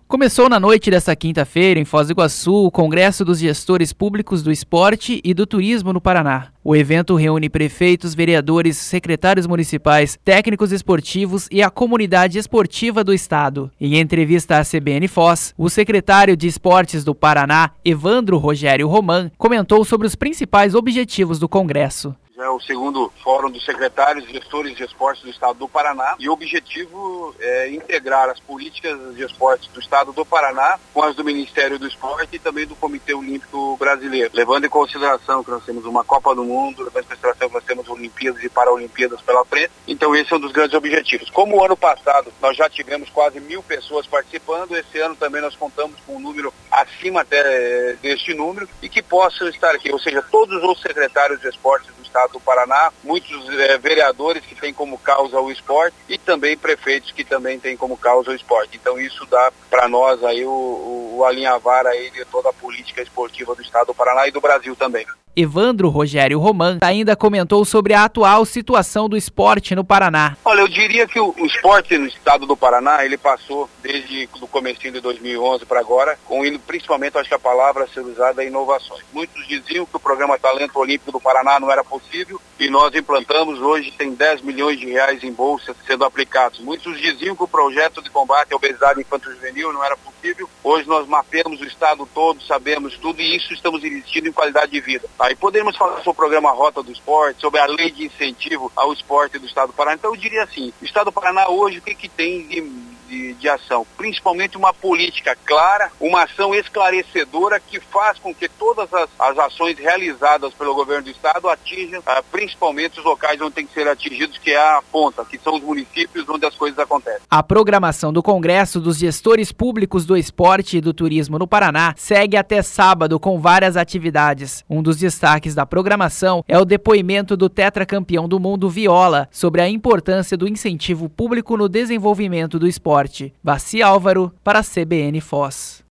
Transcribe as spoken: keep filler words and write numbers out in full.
Começou na noite desta quinta-feira, em Foz do Iguaçu, o Congresso dos Gestores Públicos do Esporte e do Turismo no Paraná. O evento reúne prefeitos, vereadores, secretários municipais, técnicos esportivos e a comunidade esportiva do estado. Em entrevista à C B N Foz, o secretário de Esportes do Paraná, Evandro Rogério Roman, comentou sobre os principais objetivos do Congresso. É o segundo Fórum dos Secretários e Gestores de Esportes do Estado do Paraná, e o objetivo é integrar as políticas de esportes do Estado do Paraná com as do Ministério do Esporte e também do Comitê Olímpico Brasileiro, levando em consideração que nós temos uma Copa do Mundo, levando em consideração que nós temos Olimpíadas e Paraolimpíadas pela frente. Então esse é um dos grandes objetivos. Como o ano passado nós já tivemos quase mil pessoas participando, esse ano também nós contamos com um número acima até deste número e que possam estar aqui, ou seja, todos os secretários de esportes do Estado do Paraná, muitos é, vereadores que têm como causa o esporte e também prefeitos que também têm como causa o esporte. Então isso dá para nós aí o, o, o alinhavar aí de toda a política esportiva do Estado do Paraná e do Brasil também. Evandro Rogério Roman ainda comentou sobre a atual situação do esporte no Paraná. Olha, eu diria que o, o esporte no estado do Paraná, ele passou desde o comecinho de dois mil e onze para agora, com principalmente, acho que a palavra a ser usada é inovações. Muitos diziam que o programa Talento Olímpico do Paraná não era possível e nós implantamos, hoje tem dez milhões de reais em bolsas sendo aplicados. Muitos diziam que o projeto de combate à obesidade infanto-juvenil não era possível. Hoje nós mapeamos o estado todo, sabemos tudo e isso estamos investindo em qualidade de vida. Aí podemos falar sobre o programa Rota do Esporte, sobre a lei de incentivo ao esporte do Estado do Paraná. Então eu diria assim, o Estado do Paraná hoje o que, que tem de, de, de ação? Principalmente uma política clara, uma ação esclarecedora que faz com que todas as, as ações realizadas pelo governo do Estado atinjam ah, principalmente os locais onde tem que ser atingidos, que é a ponta, que são os municípios onde as coisas acontecem. A programação do Congresso dos Gestores Públicos do Esporte e do Turismo no Paraná segue até sábado com várias atividades. Um dos destaques da programação é o depoimento do tetracampeão do mundo Viola sobre a importância do incentivo público no desenvolvimento do esporte. Vassi Álvaro para a C B N Foz.